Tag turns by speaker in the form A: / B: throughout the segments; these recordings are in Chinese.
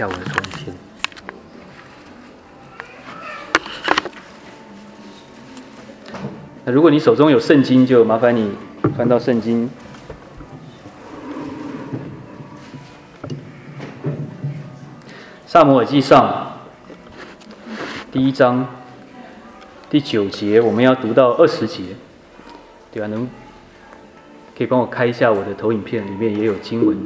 A: 下我的投影片。那如果你手中有圣经，就麻烦你翻到圣经。撒母耳记上第1章第9节，我们要读到20节，对吧？可以帮我开一下我的投影片，里面也有经文。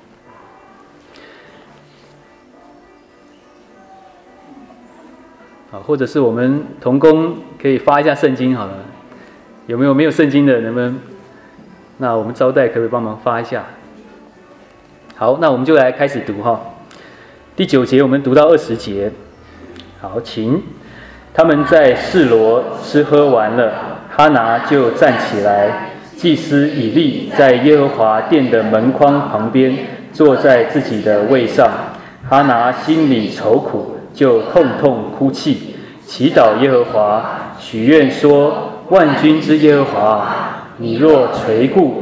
A: 好，或者是我们同工可以发一下圣经好了。有没有圣经的？能不能？那我们招待可不可以帮忙发一下？好，那我们就来开始读哈。第9节我们读到20节。好，请。他们在示罗吃喝完了，哈拿就站起来。祭司以利在耶和华殿的门框旁边，坐在自己的位上。哈拿心里愁苦，就痛痛哭泣，祈祷耶和华，许愿说：万军之耶和华，你若垂顾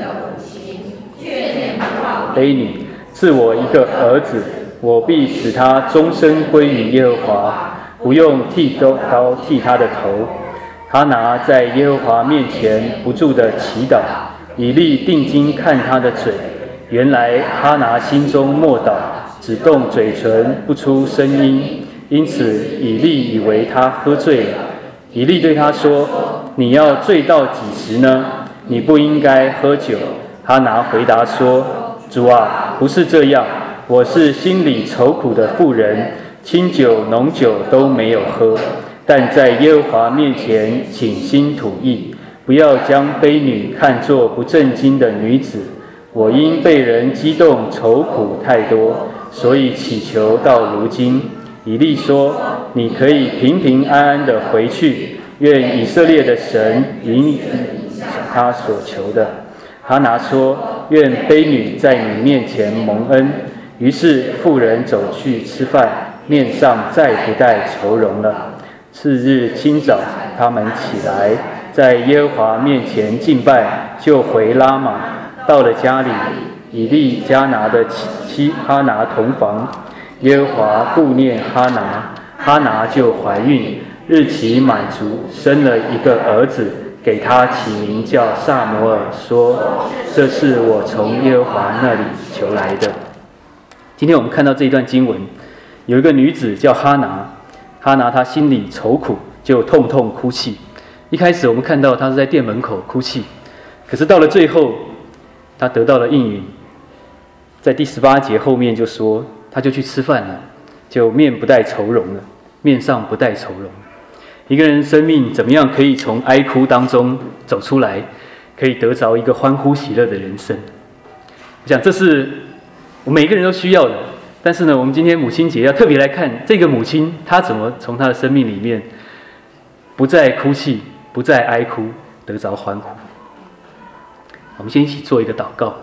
A: 卑女，赐我一个儿子，我必使他终身归于耶和华，不用剃刀剃他的头。哈拿在耶和华面前不住地祈祷，以利定睛看他的嘴，原来哈拿心中默祷，只动嘴唇，不出声音，因此以利以为他喝醉了。以利对他说：你要醉到几时呢？你不应该喝酒。哈拿回答说：主啊，不是这样，我是心里愁苦的妇人，清酒浓酒都没有喝，但在耶和华面前倾心吐意，不要将卑女看作不正经的女子。我因被人激动，愁苦太多，所以祈求到如今。以利说：你可以平平安安地回去，愿以色列的神允你他所求的。哈拿说：愿卑女在你面前蒙恩。于是妇人走去吃饭，面上再不带愁容了。次日清早，他们起来，在耶和华面前敬拜，就回拉玛。到了家里，以利加拿的妻哈拿同房。耶和华顾念哈拿，哈拿就怀孕，日期满足，生了一个儿子，给他起名叫撒母耳，说：这是我从耶和华那里求来的。今天我们看到这一段经文，有一个女子叫哈拿，哈拿她心里愁苦，就痛痛哭泣。一开始我们看到她是在店门口哭泣，可是到了最后，她得到了应允。在第18节后面就说，她就去吃饭了，就面不带愁容了，面上不带愁容。一个人生命怎么样可以从哀哭当中走出来，可以得着一个欢呼喜乐的人生？我想这是我们每个人都需要的。但是呢，我们今天母亲节要特别来看这个母亲，她怎么从她的生命里面不再哭泣，不再哀哭，得着欢呼。我们先一起做一个祷告。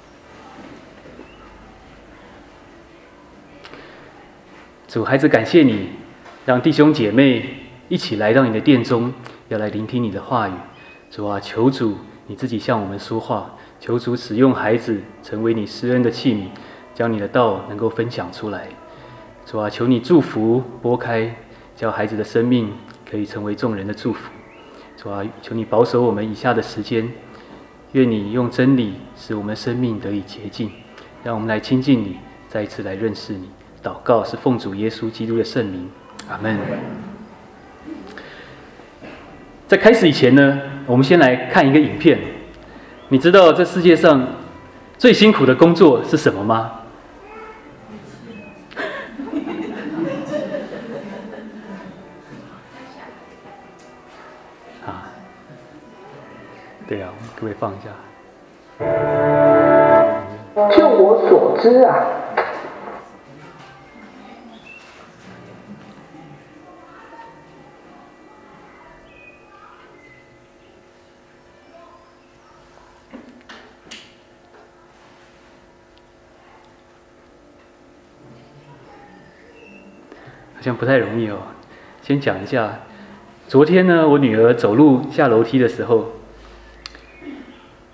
A: 主，孩子感谢你，让弟兄姐妹一起来到你的殿中，要来聆听你的话语。主啊，求主你自己向我们说话，求主使用孩子成为你施恩的器皿，将你的道能够分享出来。主啊，求你祝福拨开，叫孩子的生命可以成为众人的祝福。主啊，求你保守我们以下的时间，愿你用真理使我们生命得以洁净，让我们来亲近你，再一次来认识你。祷告是奉主耶稣基督的圣名，阿们。在开始以前呢，我们先来看一个影片。你知道这世界上最辛苦的工作是什么吗？啊，对啊，可不可以放一下？
B: 就我所知啊，
A: 好像不太容易哦。先讲一下，昨天呢，我女儿走路下楼梯的时候，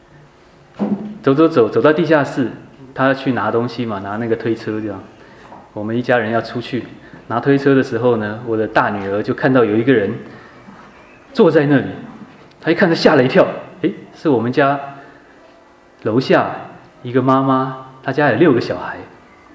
A: 走到地下室，她要去拿东西嘛，拿那个推车这样。 我们一家人要出去拿推车的时候呢，我的大女儿就看到有一个人坐在那里，她一看就吓了一跳，是我们家楼下一个妈妈，她家有6个小孩，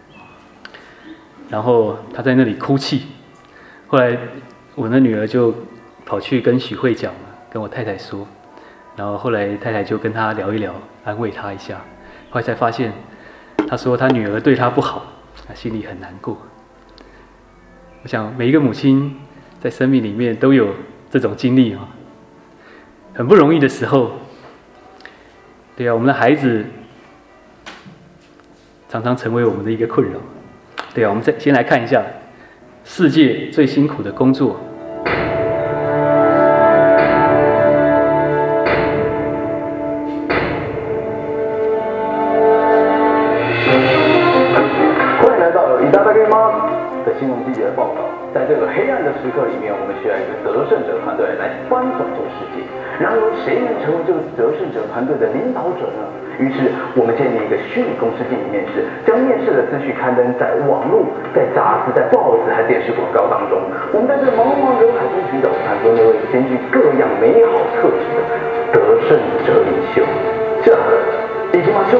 A: 然后她在那里哭泣。后来我的女儿就跑去跟许慧讲了，跟我太太说，然后后来太太就跟她聊一聊，安慰她一下。后来才发现，她说她女儿对她不好，她心里很难过。我想每一个母亲在生命里面都有这种经历啊，很不容易的时候。对啊，我们的孩子常常成为我们的一个困扰。对啊，我们先来看一下世界最辛苦的工作。
C: 欢迎来到以大大给妈的新闻记者的报道。在这个黑暗的时刻里面，我们需要一个得胜者团队来翻转这个世界。然而，谁能成为这个得胜者团队的领导者呢？于是，我们建立一个虚拟公司进行面试，将面试的资讯刊登在网络、在杂志、在报纸和电视广告当中。我们在这茫茫人海中寻找产生那位兼具各样美好特质的得胜者领袖。这，已经吗？兄。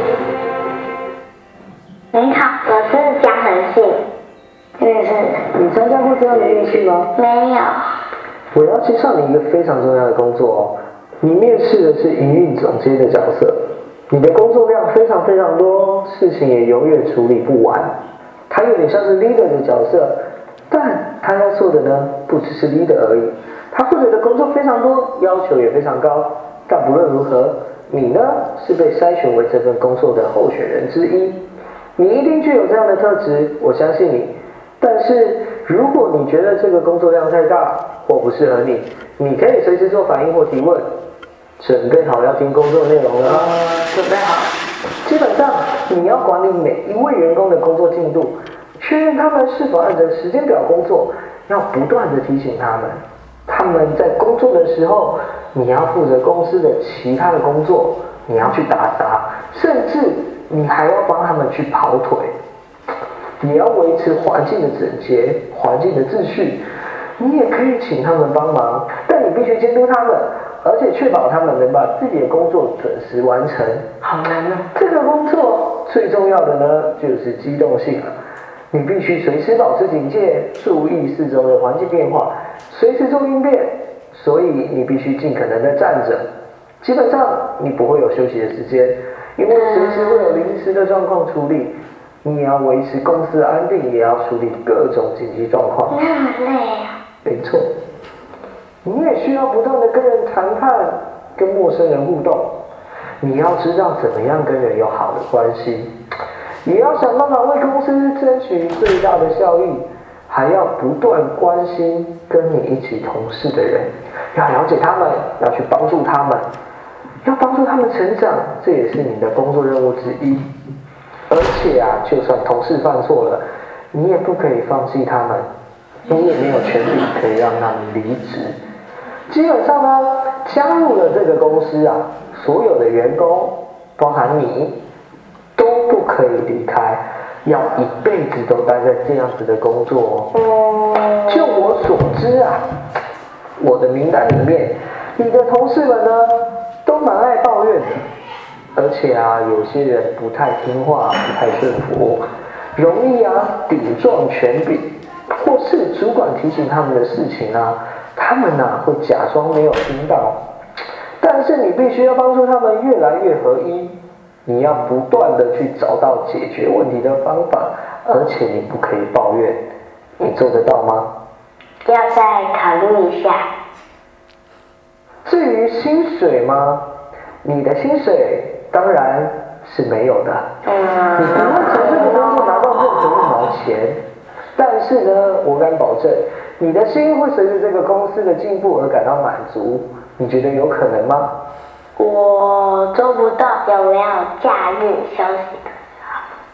D: 你好，我是江恒信。面试，
B: 你参加过这样的面试吗？
D: 没有。
B: 我要介绍你一个非常重要的工作哦。你面试的是营运总监的角色，你的工作量非常非常多，事情也永远处理不完。他有点像是 leader 的角色，但他要做的呢，不只是 leader 而已。他负责的工作非常多，要求也非常高。但不论如何，你呢是被筛选为这份工作的候选人之一。你一定具有这样的特质，我相信你。但是如果你觉得这个工作量太大或不适合你，你可以随时做反应或提问。准备好要听工作内容了吗？
D: 准备好。
B: 基本上你要管理每一位员工的工作进度，确认他们是否按照时间表工作，要不断地提醒他们。他们在工作的时候，你要负责公司的其他的工作，你要去打杂，甚至你还要帮他们去跑腿。也要维持环境的整洁、环境的秩序。你也可以请他们帮忙，但你必须监督他们，而且确保他们能把自己的工作准时完成。
D: 好难哦。
B: 这个工作最重要的呢，就是机动性了。你必须随时保持警戒，注意四周的环境变化，随时做应变。所以你必须尽可能的站着。基本上你不会有休息的时间，因为随时会有临时的状况处理。你也要维持公司的安定，也要处理各种紧急状况。
D: 那么累啊。
B: 没错，你也需要不断的跟人谈判，跟陌生人互动。你要知道怎么样跟人有好的关系，也要想办法为公司争取最大的效益，还要不断关心跟你一起同事的人，要了解他们，要去帮助他们，要帮助他们成长，这也是你的工作任务之一。而且啊，就算同事犯错了，你也不可以放弃他们，你也没有权利可以让他们离职。基本上呢，加入了这个公司啊，所有的员工，包含你，都不可以离开，要一辈子都待在这样子的工作哦。就我所知啊，我的名单里面，你的同事们呢，都蛮爱抱怨的。而且啊，有些人不太听话，不太顺服，容易啊顶撞权柄，或是主管提醒他们的事情啊，他们啊会假装没有听到。但是你必须要帮助他们越来越合一，你要不断的去找到解决问题的方法，而且你不可以抱怨，你做得到吗？
D: 要再考虑一下。
B: 至于薪水吗？你的薪水当然是没有的，你不会从这个工作拿到任何一毛钱。但是呢，我敢保证，你的心会随着这个公司的进步而感到满足。你觉得有可能吗？
D: 我做不到，有没有假日休息的时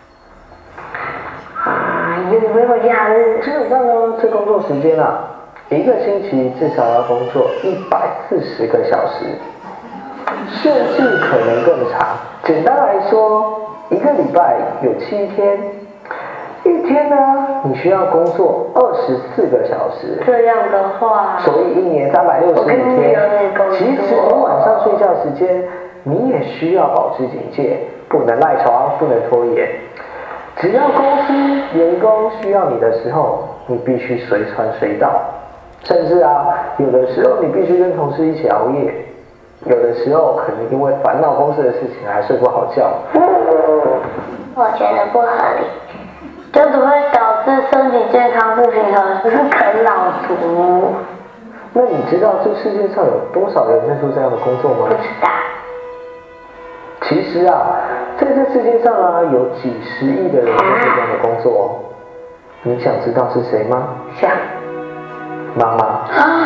D: 候？有没有假日？
B: 基本上呢，这工作时间啊，一个星期至少要工作140个小时。甚至可能更长。简单来说，一个礼拜有7天，一天呢，你需要工作24个小时。
D: 这样的话，
B: 所以一年365天。其实你晚上睡觉时间，你也需要保持警戒，不能赖床，不能拖延。只要公司员工需要你的时候，你必须随传随到。甚至有的时候你必须跟同事一起熬夜，有的时候可能因为烦恼公司的事情还睡不好觉。
D: 我觉得不合理，就只会导致身体健康不平衡，是啃老族。
B: 那你知道这世界上有多少人在做这样的工作吗？
D: 不知道。
B: 其实在这世界上有几十亿的人在做这样的工作哦。你想知道是谁吗？
D: 想。
B: 妈妈。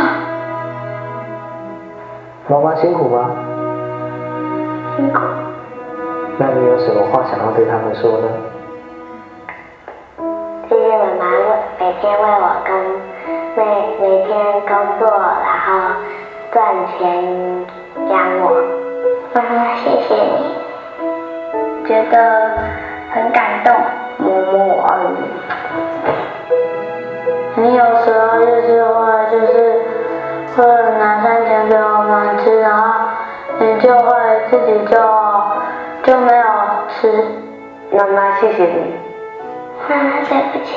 B: 妈妈辛苦吗？
D: 辛苦。
B: 那你有什么话想要对他们说呢？
D: 谢谢妈妈每天为我每天工作，然后赚钱养我。妈妈，谢谢你，觉得很感动。默默我爱你。你有时候会拿餐钱给我们吃，然后你就会自己就没有吃。妈妈，谢谢你。妈妈，对不起。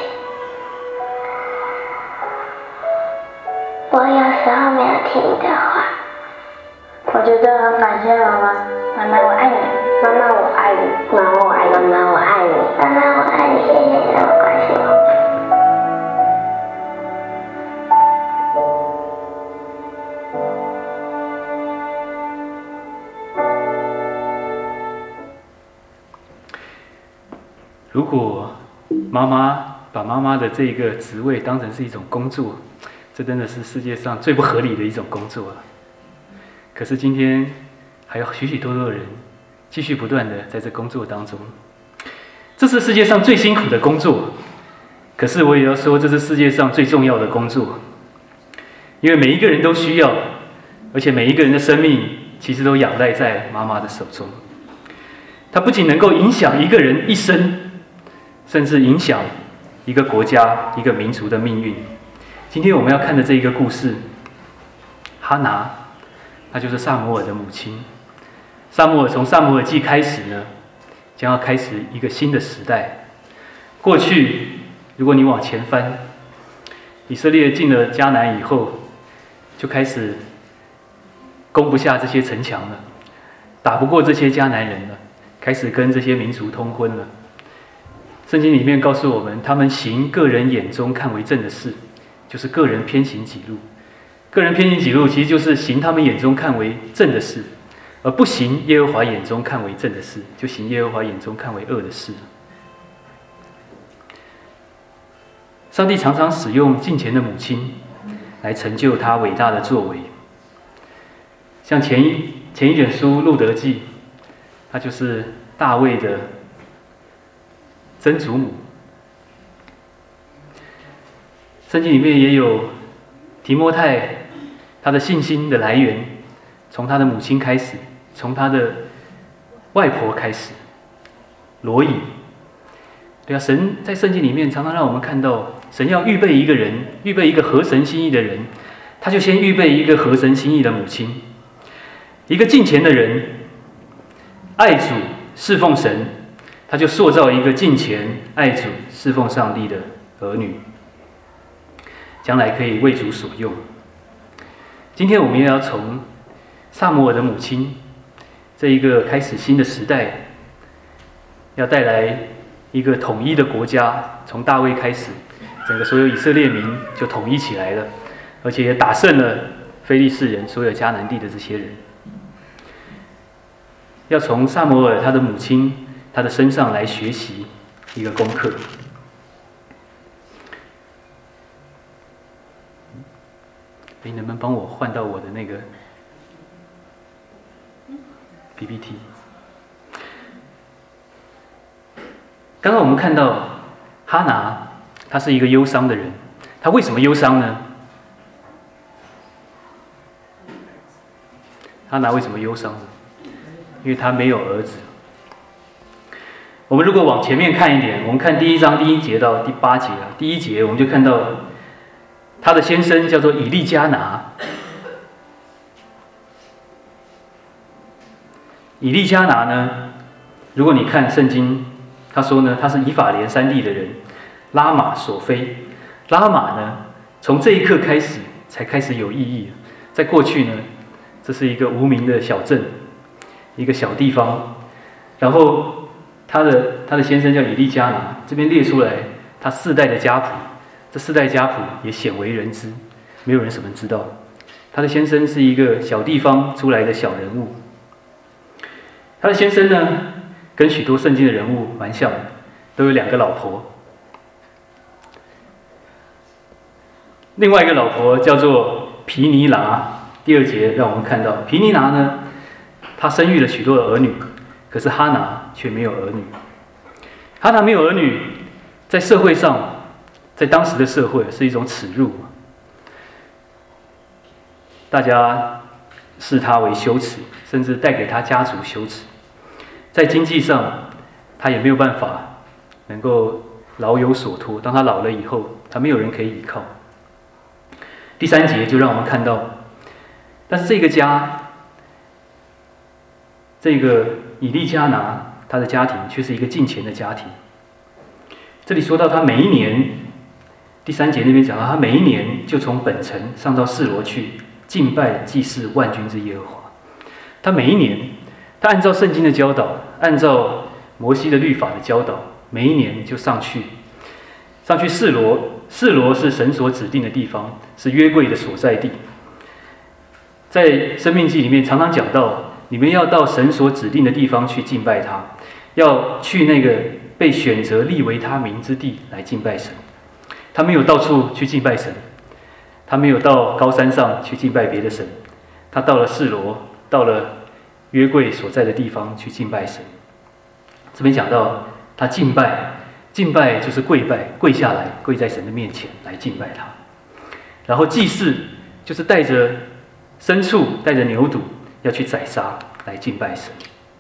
D: 我有时候没有听你的话。我觉得很感谢妈妈。妈妈，我爱你。妈妈，我爱你。妈妈，我爱你。妈妈，我爱你。妈妈，我爱你。谢谢你那么关心我。
A: 如果妈妈把妈妈的这个职位当成是一种工作，这真的是世界上最不合理的一种工作了。可是今天还有许许多多的人继续不断的在这工作当中，这是世界上最辛苦的工作。可是我也要说，这是世界上最重要的工作，因为每一个人都需要，而且每一个人的生命其实都仰赖在妈妈的手中。它不仅能够影响一个人一生，甚至影响一个国家、一个民族的命运。今天我们要看的这一个故事，哈拿，她就是撒母耳的母亲。撒母耳从撒母耳记开始呢，将要开始一个新的时代。过去，如果你往前翻，以色列进了迦南以后，就开始攻不下这些城墙了，打不过这些迦南人了，开始跟这些民族通婚了。圣经里面告诉我们，他们行个人眼中看为正的事，就是个人偏行己路。个人偏行己路，其实就是行他们眼中看为正的事，而不行耶和华眼中看为正的事，就行耶和华眼中看为恶的事。上帝常常使用敬虔的母亲来成就他伟大的作为。像前一卷书《路得记》，他就是大卫的曾祖母。圣经里面也有提摩太，他的信心的来源从他的母亲开始，从他的外婆开始，罗以。对啊，神在圣经里面常常让我们看到，神要预备一个人，预备一个合神心意的人，他就先预备一个合神心意的母亲，一个敬虔的人，爱主侍奉神，他就塑造一个敬虔爱主侍奉上帝的儿女，将来可以为主所用。今天我们也要从撒母耳的母亲这一个开始新的时代，要带来一个统一的国家。从大卫开始，整个所有以色列民就统一起来了，而且也打胜了非利士人，所有迦南地的这些人。要从撒母耳他的母亲他的身上来学习一个功课。你能不能帮我换到我的那个 PPT？ 刚刚我们看到哈拿，他是一个忧伤的人。他为什么忧伤呢？哈拿为什么忧伤呢？因为他没有儿子。 我们如果往前面看一点，我们看第1章第1节到第8节啊。第1节我们就看到他的先生叫做以利加拿。以利加拿呢，如果你看圣经，他说呢，他是以法莲山地的人，拉玛所非。拉玛呢，从这一刻开始才开始有意义。在过去呢，这是一个无名的小镇，一个小地方。然后他的先生叫以利加拿，这边列出来他4代的家谱，这4代家谱也鲜为人知，没有人什么知道。他的先生是一个小地方出来的小人物。他的先生呢，跟许多圣经的人物蛮像的，都有2个老婆。另外一个老婆叫做皮尼拿。第2节让我们看到皮尼拿呢，她生育了许多的儿女，可是哈拿却没有儿女。哈拿没有儿女，在社会上，在当时的社会是一种耻辱，大家视她为羞耻，甚至带给她家族羞耻。在经济上，他也没有办法能够老有所托。当他老了以后，他没有人可以依靠。第3节就让我们看到，但是这个家，这个以利加拿他的家庭却是一个敬虔的家庭。这里说到他每一年，第3节那边讲到他每一年就从本城上到示罗去敬拜祭祀万军之耶和华。他每一年，他按照圣经的教导，按照摩西的律法的教导，每一年就上去示罗。示罗是神所指定的地方，是约柜的所在地。在申命记里面常常讲到，你们要到神所指定的地方去敬拜他，要去那个被选择立为他名之地来敬拜神。他没有到处去敬拜神，他没有到高山上去敬拜别的神，他到了示罗，到了约柜所在的地方去敬拜神。这边讲到他敬拜就是跪拜，跪下来，跪在神的面前来敬拜他。然后祭祀就是带着牲畜，带着牛犊要去宰杀来敬拜神。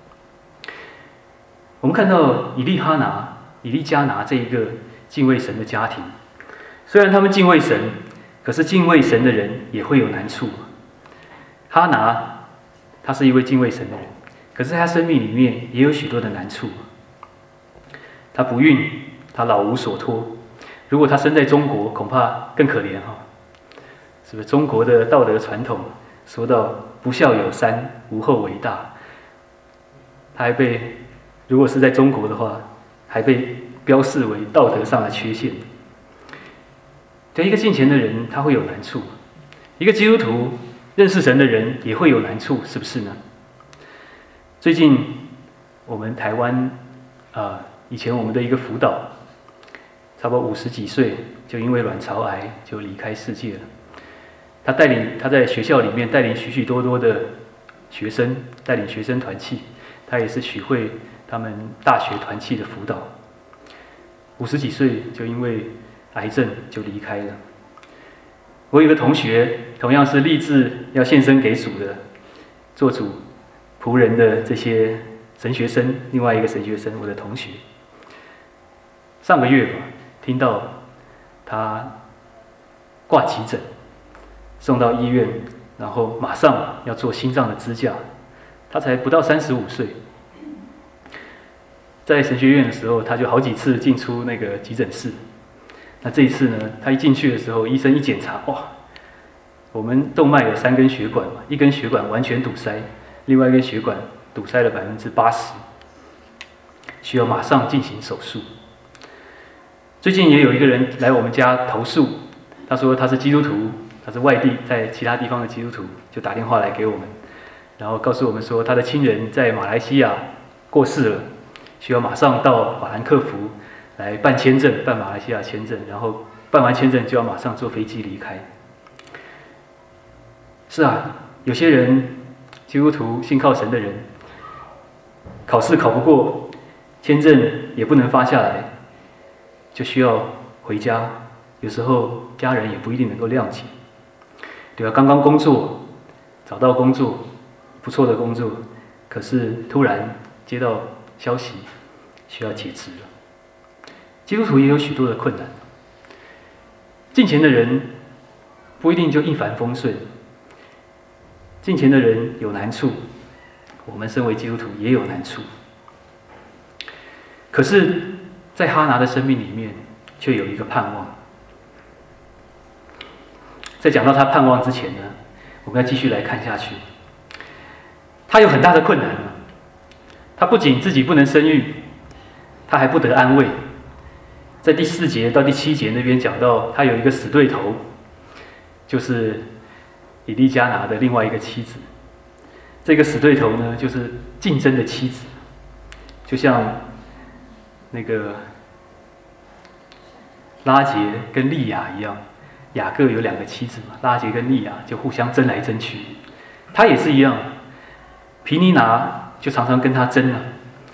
A: 我们看到以利加拿这一个敬畏神的家庭，虽然他们敬畏神，可是敬畏神的人也会有难处。哈拿他是一位敬畏神的人，可是他生命里面也有许多的难处。他不孕，他老无所托。如果他生在中国，恐怕更可怜哈。是不是中国的道德传统说到不孝有三，无后为大？他还被，如果是在中国的话，还被标示为道德上的缺陷。对一个敬虔的人，他会有难处；一个基督徒认识神的人也会有难处，是不是呢？最近我们台湾以前我们的一个辅导，差不多50几岁就因为卵巢癌就离开世界了。他在学校里面带领许许多多的学生，带领学生团契，他也是许会他们大学团契的辅导。50几岁就因为癌症就离开了。我有一个同学，同样是立志要献身给主的，做主仆人的这些神学生，另外一个神学生，我的同学，上个月吧，听到他挂急诊，送到医院，然后马上要做心脏的支架。他才不到35岁，在神学院的时候，他就好几次进出那个急诊室。那这一次呢，他一进去的时候，医生一检查，哇，我们动脉有3根血管嘛，一根血管完全堵塞，另外一根血管堵塞了80%，需要马上进行手术。最近也有一个人来我们家投诉，他说他是基督徒，他是外地在其他地方的基督徒，就打电话来给我们，然后告诉我们说他的亲人在马来西亚过世了，需要马上到法兰克福来办签证，办马来西亚签证，然后办完签证就要马上坐飞机离开。是啊，有些人基督徒信靠神的人，考试考不过，签证也不能发下来，就需要回家，有时候家人也不一定能够谅解。对啊，刚刚工作，找到工作，不错的工作，可是突然接到消息， 需要截肢了。基督徒也有许多的困难，敬虔的人不一定就一帆风顺，敬虔的人有难处，我们身为基督徒也有难处。可是，在哈拿的生命里面，却有一个盼望。在讲到他盼望之前呢，我们要继续来看下去。他有很大的困难，他不仅自己不能生育，他还不得安慰。在第4节到第7节那边讲到，他有一个死对头，就是以利加拿的另外一个妻子。这个死对头呢，就是竞争的妻子，就像那个拉结跟利亚一样，雅各有2个妻子嘛，拉结跟利亚就互相争来争去。他也是一样，毗尼拿就常常跟他争了。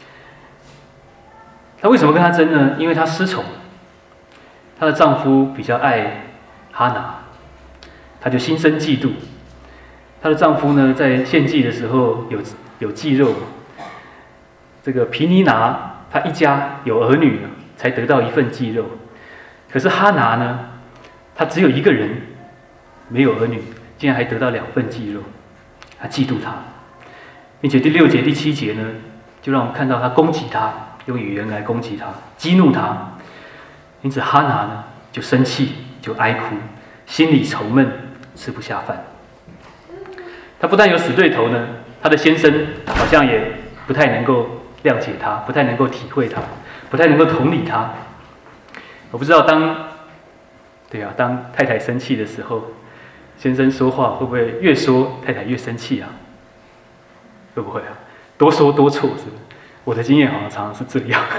A: 他为什么跟他争呢？因为他失宠，她的丈夫比较爱哈拿，她就心生嫉妒。她的丈夫呢，在献祭的时候有祭肉，这个毗尼拿他一家有儿女才得到1份祭肉，可是哈拿呢，他只有1个人，没有儿女，竟然还得到2份祭肉，他嫉妒他，并且第6节、第7节呢，就让我们看到他攻击他，用语言来攻击他，激怒他。因此哈拿呢就生气，就哀哭，心里愁闷，吃不下饭。他不但有死对头呢，他的先生好像也不太能够谅解他，不太能够体会他，不太能够同理他。我不知道当太太生气的时候，先生说话会不会越说太太越生气啊？会不会啊？多说多错，是不是？我的经验好像常常是这样。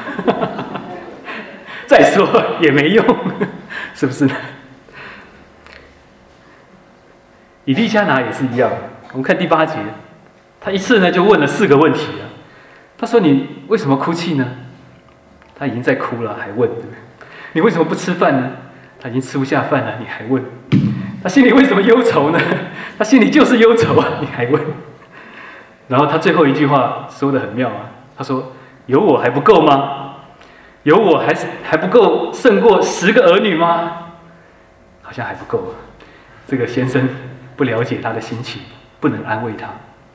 A: 再说也没用，是不是呢？以利加拿也是一样。我们看第8节，他一次呢就问了4个问题了。他说：“你为什么哭泣呢？”他已经在哭了，还问，对不对？你为什么不吃饭呢？他已经吃不下饭了，你还问。他心里为什么忧愁呢？他心里就是忧愁啊，你还问。然后他最后一句话说得很妙啊，他说：“有我还不够吗？有我还不够胜过10个儿女吗？”好像还不够啊。这个先生不了解他的心情，不能安慰他，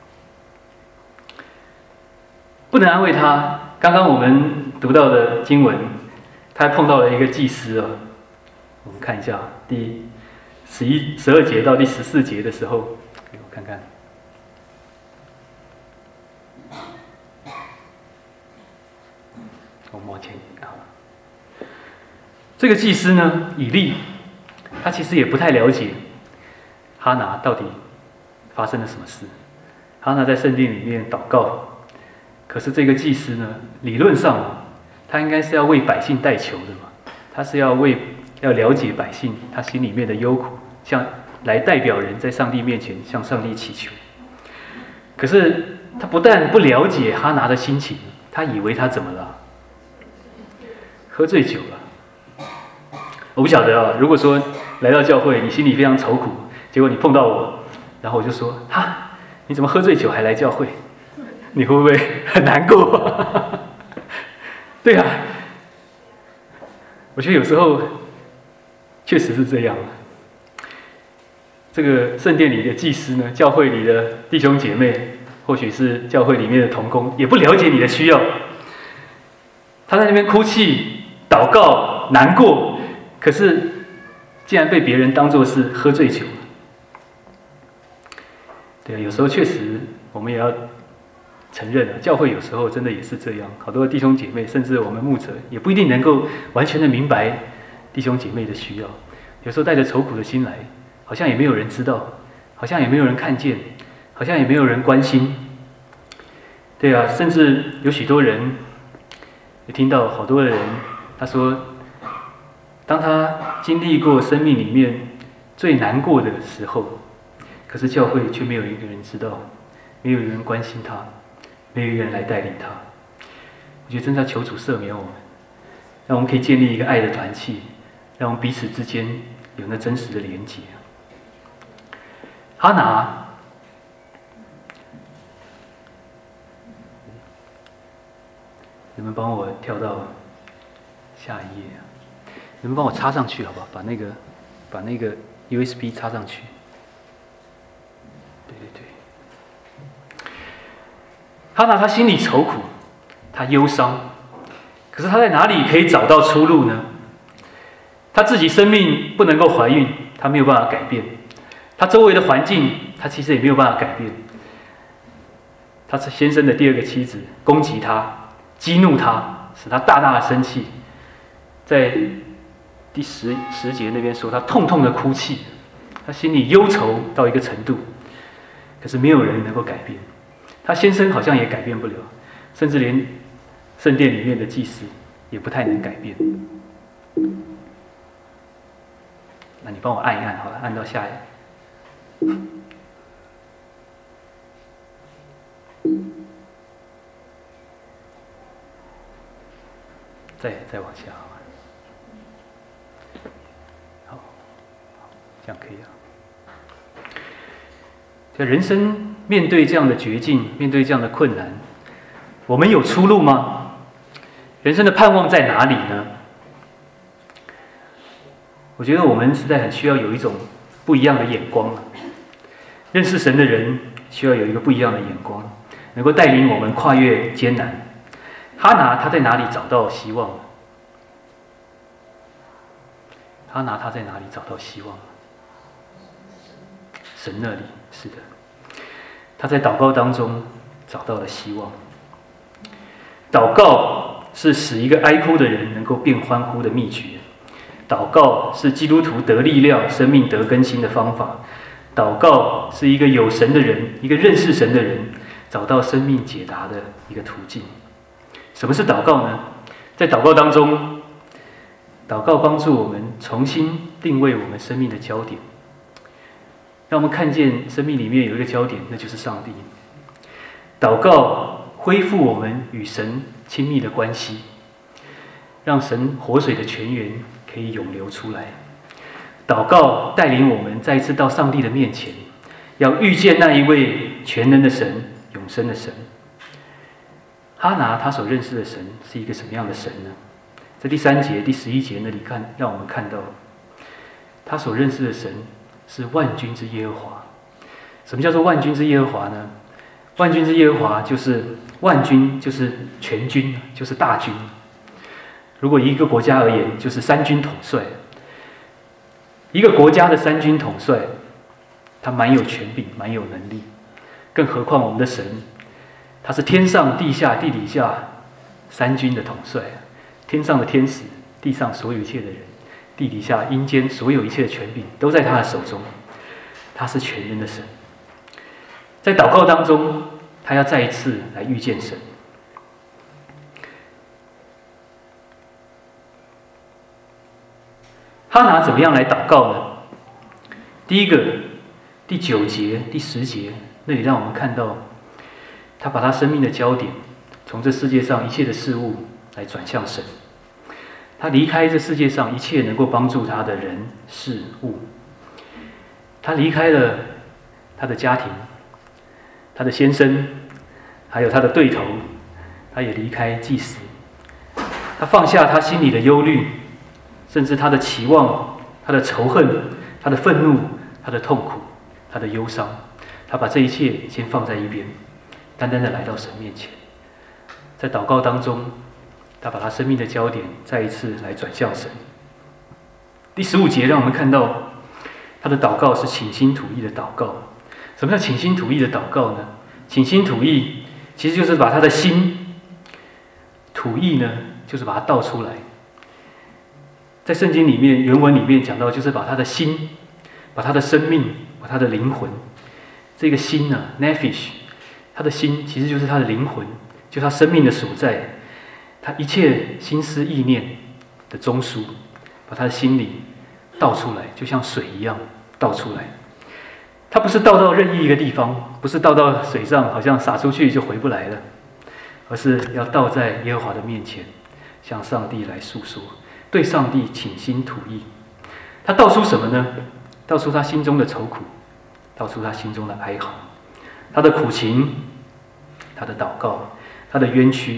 A: 不能安慰他。刚刚我们读到的经文，他还碰到了一个祭司啊。我们看一下第12节到第14节的时候，给我看看。我们往前啊，这个祭司呢，以利，他其实也不太了解哈拿到底发生了什么事。哈拿在圣殿里面祷告，可是这个祭司呢，理论上他应该是要为百姓代求的嘛，他是要了解百姓他心里面的忧苦，来代表人在上帝面前向上帝祈求。可是他不但不了解哈拿的心情，他以为他怎么了？喝醉酒了。我不晓得啊，如果说来到教会，你心里非常愁苦，结果你碰到我，然后我就说：“哈，你怎么喝醉酒还来教会？”你会不会很难过？对啊，我觉得有时候确实是这样。这个圣殿里的祭司呢，教会里的弟兄姐妹，或许是教会里面的同工，也不了解你的需要。他在那边哭泣、祷告、难过，可是竟然被别人当作是喝醉酒了。对，有时候确实我们也要承认了，教会有时候真的也是这样。好多弟兄姐妹，甚至我们牧者，也不一定能够完全的明白弟兄姐妹的需要。有时候带着愁苦的心来，好像也没有人知道，好像也没有人看见，好像也没有人关心。对啊，甚至有许多人也听到好多的人，他说，当他经历过生命里面最难过的时候，可是教会却没有一个人知道，没有人关心他，没有一个人来带领他。我觉得真的要求主赦免我们，让我们可以建立一个爱的团契，让我们彼此之间有那真实的连结。哈拿你们帮我跳到下一页啊？你们帮我插上去好不好？把那个 USB 插上去。对。哈拿他心里愁苦，他忧伤，可是他在哪里可以找到出路呢？他自己生命不能够怀孕，他没有办法改变；他周围的环境，他其实也没有办法改变。他先生的第二个妻子攻击他，激怒他，使他大大的生气。在第十节那边说，他痛痛的哭泣，他心里忧愁到一个程度，可是没有人能够改变。他先生好像也改变不了，甚至连圣殿里面的祭司也不太能改变。那你帮我按一按好了，按到下一页。再往下好吧。好，这样可以了。在人生面对这样的绝境，面对这样的困难，我们有出路吗？人生的盼望在哪里呢？我觉得我们实在很需要有一种不一样的眼光。认识神的人需要有一个不一样的眼光，能够带领我们跨越艰难。哈拿他在哪里找到希望？哈拿他在哪里找到希望？神那里，是的，他在祷告当中找到了希望。祷告是使一个哀哭的人能够变欢呼的秘诀。祷告是基督徒得力量、生命得更新的方法。祷告是一个有神的人，一个认识神的人找到生命解答的一个途径。什么是祷告呢？在祷告当中，祷告帮助我们重新定位我们生命的焦点，让我们看见生命里面有一个焦点，那就是上帝。祷告恢复我们与神亲密的关系，让神活水的泉源可以涌流出来。祷告带领我们再一次到上帝的面前，要遇见那一位全能的神、永生的神。哈拿他所认识的神是一个什么样的神呢？在第3节、第11节那里让我们看到，他所认识的神是万军之耶和华。什么叫做万军之耶和华呢？万军之耶和华就是万军，就是全军，就是大军。如果以一个国家而言，就是三军统帅。一个国家的三军统帅，他蛮有权柄，蛮有能力。更何况我们的神，他是天上地下地底下三军的统帅，天上的天使，地上所有一切的人，地底下阴间所有一切的权柄都在他的手中。他是全能的神。在祷告当中，他要再一次来遇见神。哈拿怎么样来祷告呢？第一个，第9节、第10节那里让我们看到，他把他生命的焦点从这世界上一切的事物来转向神。他离开这世界上一切能够帮助他的人事物，他离开了他的家庭，他的先生，还有他的对头，他也离开祭司。他放下他心里的忧虑，甚至他的期望、他的仇恨、他的愤怒、他的痛苦、他的忧伤，他把这一切先放在一边，单单的来到神面前。在祷告当中，他把他生命的焦点再一次来转向神。第15节让我们看到，他的祷告是倾心吐意的祷告。什么叫倾心吐意的祷告呢？倾心吐意其实就是把他的心，吐意呢就是把它倒出来。在圣经里面原文里面讲到，就是把他的心，把他的生命，把他的灵魂，这个心呢 nephesh， 他的心其实就是他的灵魂，就是他生命的所在，他一切心思意念的中枢，把他的心里倒出来，就像水一样倒出来。他不是倒到任意一个地方，不是倒到水上好像洒出去就回不来了，而是要倒在耶和华的面前，向上帝来诉说，对上帝倾心吐意。他道出什么呢？道出他心中的愁苦，道出他心中的哀嚎，他的苦情，他的祷告，他的冤屈，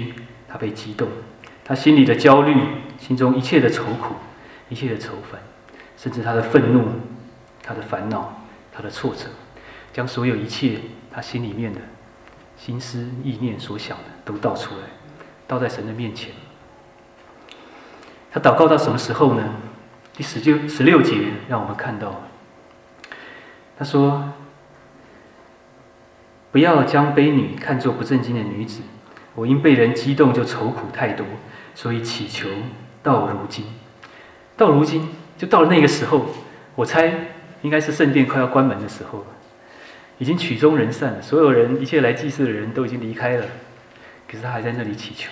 A: 他被激动，他心里的焦虑，心中一切的愁苦，一切的愁烦，甚至他的愤怒，他的烦恼，他的挫折，将所有一切他心里面的心思意念所想的都倒出来，倒在神的面前。他祷告到什么时候呢？第16节让我们看到，他说：“不要将卑女看作不正经的女子，我因被人激动就愁苦太多，所以祈求到如今。”到如今就到了那个时候，我猜应该是圣殿快要关门的时候了，已经曲终人散了，所有人一切来祭祀的人都已经离开了，可是他还在那里祈求。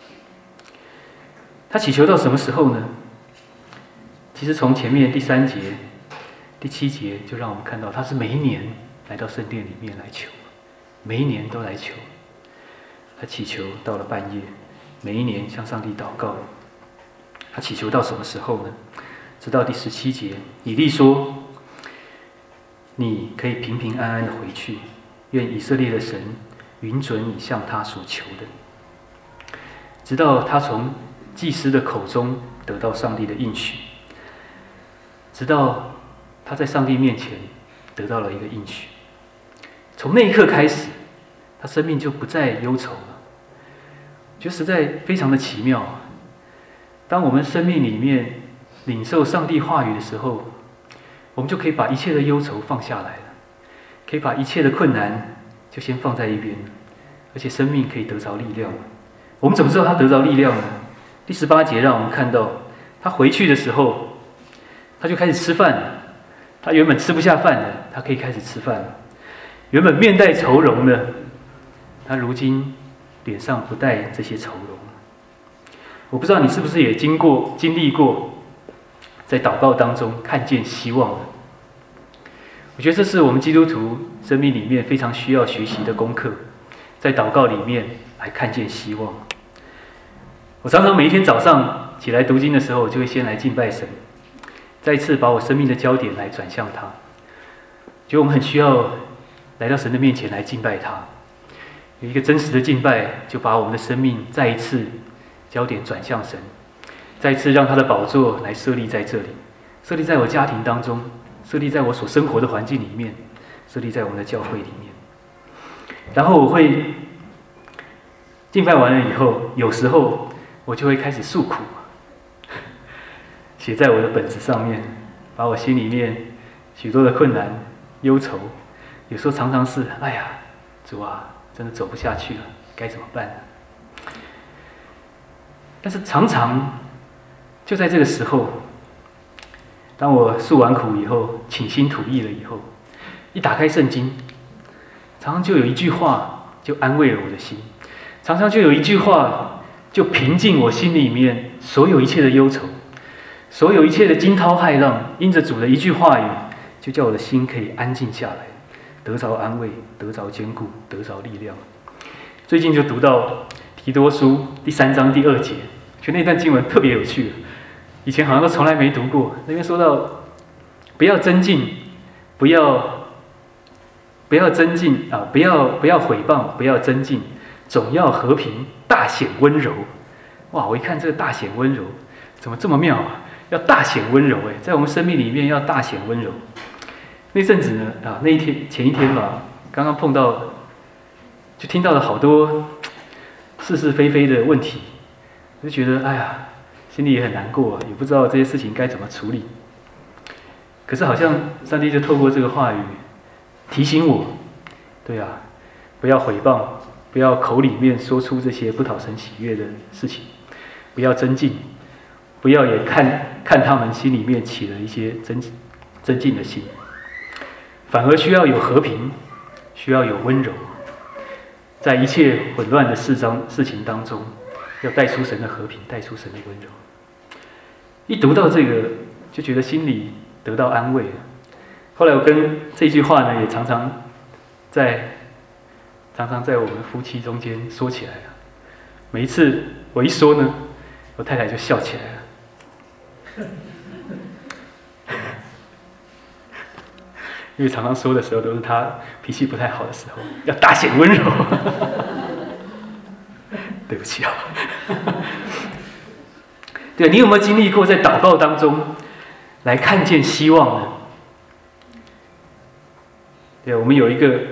A: 他祈求到什么时候呢？其实从前面第3节、第7节就让我们看到，他是每一年来到圣殿里面来求，每一年都来求。他祈求到了半夜，每一年向上帝祷告。他祈求到什么时候呢？直到第17节，以利说：“你可以平平安安的回去，愿以色列的神允准你向他所求的。”直到他从祭司的口中得到上帝的应许，直到他在上帝面前得到了一个应许。从那一刻开始，他生命就不再忧愁了。我觉得实在非常的奇妙。当我们生命里面领受上帝话语的时候，我们就可以把一切的忧愁放下来了，可以把一切的困难就先放在一边，而且生命可以得着力量。我们怎么知道他得着力量呢？第18节让我们看到，他回去的时候，他就开始吃饭了。他原本吃不下饭的，他可以开始吃饭了。原本面带愁容的，他如今脸上不带这些愁容。我不知道你是不是也经历过在祷告当中看见希望的。我觉得这是我们基督徒生命里面非常需要学习的功课，在祷告里面来看见希望。我常常每一天早上起来读经的时候，我就会先来敬拜神，再一次把我生命的焦点来转向他。觉得我们很需要来到神的面前来敬拜他，有一个真实的敬拜，就把我们的生命再一次焦点转向神，再一次让他的宝座来设立在这里，设立在我家庭当中，设立在我所生活的环境里面，设立在我们的教会里面。然后我会敬拜完了以后，有时候我就会开始诉苦，写在我的本子上面，把我心里面许多的困难、忧愁，有时候常常是，哎呀，主啊，真的走不下去了，该怎么办呢？但是常常就在这个时候，当我诉完苦以后，倾心吐意了以后，一打开圣经，常常就有一句话就安慰了我的心，常常就有一句话就平静我心里面所有一切的忧愁，所有一切的惊涛骇浪，因着主的一句话语，就叫我的心可以安静下来，得着安慰，得着坚固，得着力量。最近就读到提多书第3章第2节，觉得那段经文特别有趣，以前好像都从来没读过。那边说到，不要增进，不要增进啊，不要毁谤，不要增进，总要和平，大显温柔。哇！我一看这个大显温柔，怎么这么妙啊？要大显温柔在我们生命里面要大显温柔。那阵子呢那一天前一天吧，刚刚碰到，就听到了好多是是非非的问题，就觉得哎呀，心里也很难过，也不知道这些事情该怎么处理。可是好像上帝就透过这个话语提醒我，对啊，不要毁谤，不要口里面说出这些不讨神喜悦的事情，不要增进，不要也看他们心里面起了一些增进的心，反而需要有和平，需要有温柔，在一切混乱的事情当中，要带出神的和平，带出神的温柔。一读到这个，就觉得心里得到安慰了。后来我跟这句话呢，也常常在我们夫妻中间说起来了。每一次我一说呢，我太太就笑起来了。因为常常说的时候都是她脾气不太好的时候，要大显温柔。 对不起啊。对，你有没有经历过在祷告当中来看见希望呢？对，我们有一个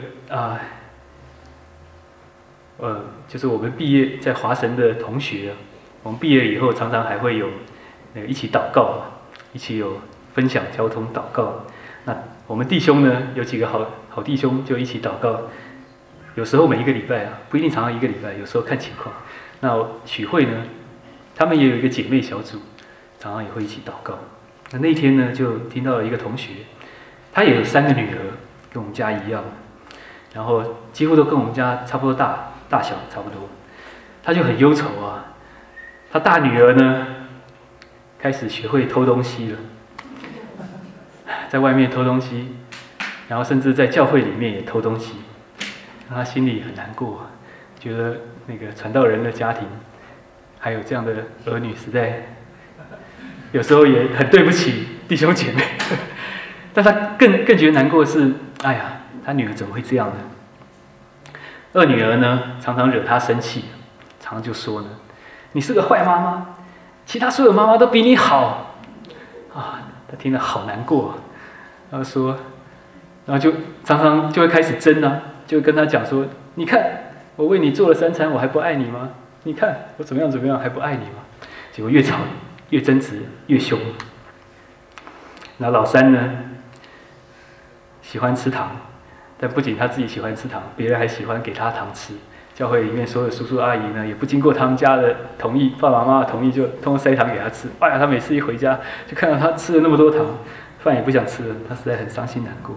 A: 就是我们毕业在华神的同学，我们毕业以后常常还会有一起祷告，一起有分享交通祷告。那我们弟兄呢，有几个好弟兄就一起祷告，有时候每一个礼拜不一定常常一个礼拜，有时候看情况。那许会呢，他们也有一个姐妹小组，常常也会一起祷告。那一天呢，就听到了一个同学，他也有3个女儿，跟我们家一样，然后几乎都跟我们家差不多大小差不多。他就很忧愁啊，他大女儿呢，开始学会偷东西了，在外面偷东西，然后甚至在教会里面也偷东西，让他心里很难过，觉得那个传道人的家庭还有这样的儿女，实在有时候也很对不起弟兄姐妹。但他更觉得难过的是，哎呀，他女儿怎么会这样呢？2女儿呢，常常惹他生气，常常就说呢：“你是个坏妈妈，其他所有妈妈都比你好。”他听了好难过，然后就常常就会开始争啊，就跟他讲说：“你看，我为你做了3餐，我还不爱你吗？你看我怎么样还不爱你吗？”结果越吵越争执越凶。那老3呢，喜欢吃糖，但不仅他自己喜欢吃糖，别人还喜欢给他糖吃。教会里面所有叔叔阿姨呢，也不经过他们家的同意，爸爸妈妈的同意，就通通塞糖给他吃。哎呀，他每次一回家，就看到他吃了那么多糖，饭也不想吃了，他实在很伤心难过。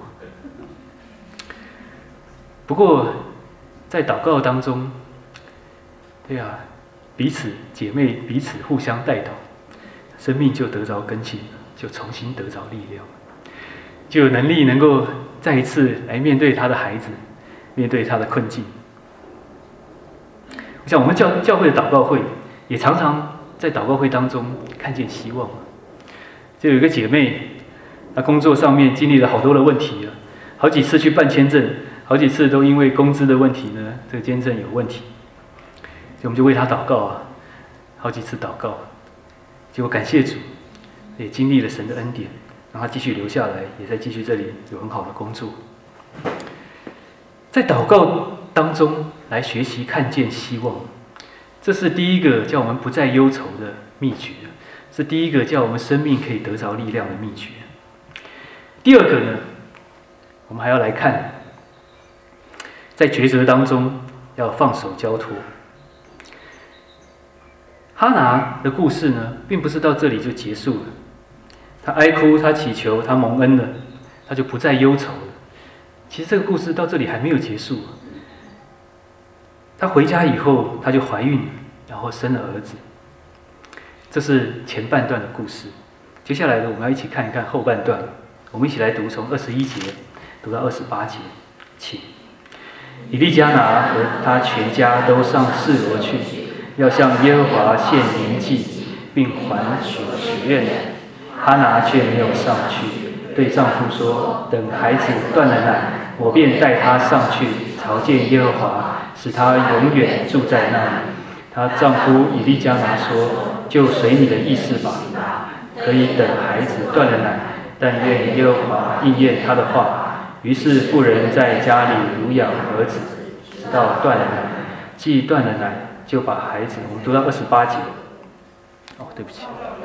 A: 不过，在祷告当中，对啊，姐妹彼此互相代祷，生命就得着更新，就重新得着力量，就有能力能够再一次来面对他的孩子，面对他的困境。像我们教会的祷告会，也常常在祷告会当中看见希望。就有一个姐妹，她工作上面经历了好多的问题了，好几次去办签证，好几次都因为工资的问题呢，这个签证有问题。所以我们就为她祷告好几次祷告，结果感谢主，也经历了神的恩典，让她继续留下来，也在继续这里有很好的工作。在祷告当中来学习看见希望，这是第一个叫我们不再忧愁的秘诀，是第一个叫我们生命可以得着力量的秘诀。第二个呢，我们还要来看，在抉择当中要放手交托。哈拿的故事呢，并不是到这里就结束了，他哀哭，他祈求，他蒙恩了，他就不再忧愁了。其实这个故事到这里还没有结束。她回家以后，她就怀孕了，然后生了儿子。这是前半段的故事。接下来呢，我们要一起看一看后半段。我们一起来读，从21节读到28节。请以利加拿和他全家都上示罗去，要向耶和华献灵祭，并还许愿。哈拿却没有上去，对丈夫说：“等孩子断了奶，我便带他上去朝见耶和华，使他永远住在那里。”她丈夫以利加拿说：“就随你的意思吧，可以等孩子断了奶，但愿耶和华应验他的话。”于是妇人在家里乳养儿子，直到断了奶。既断了奶，就把孩子，我们读到28节。对不起。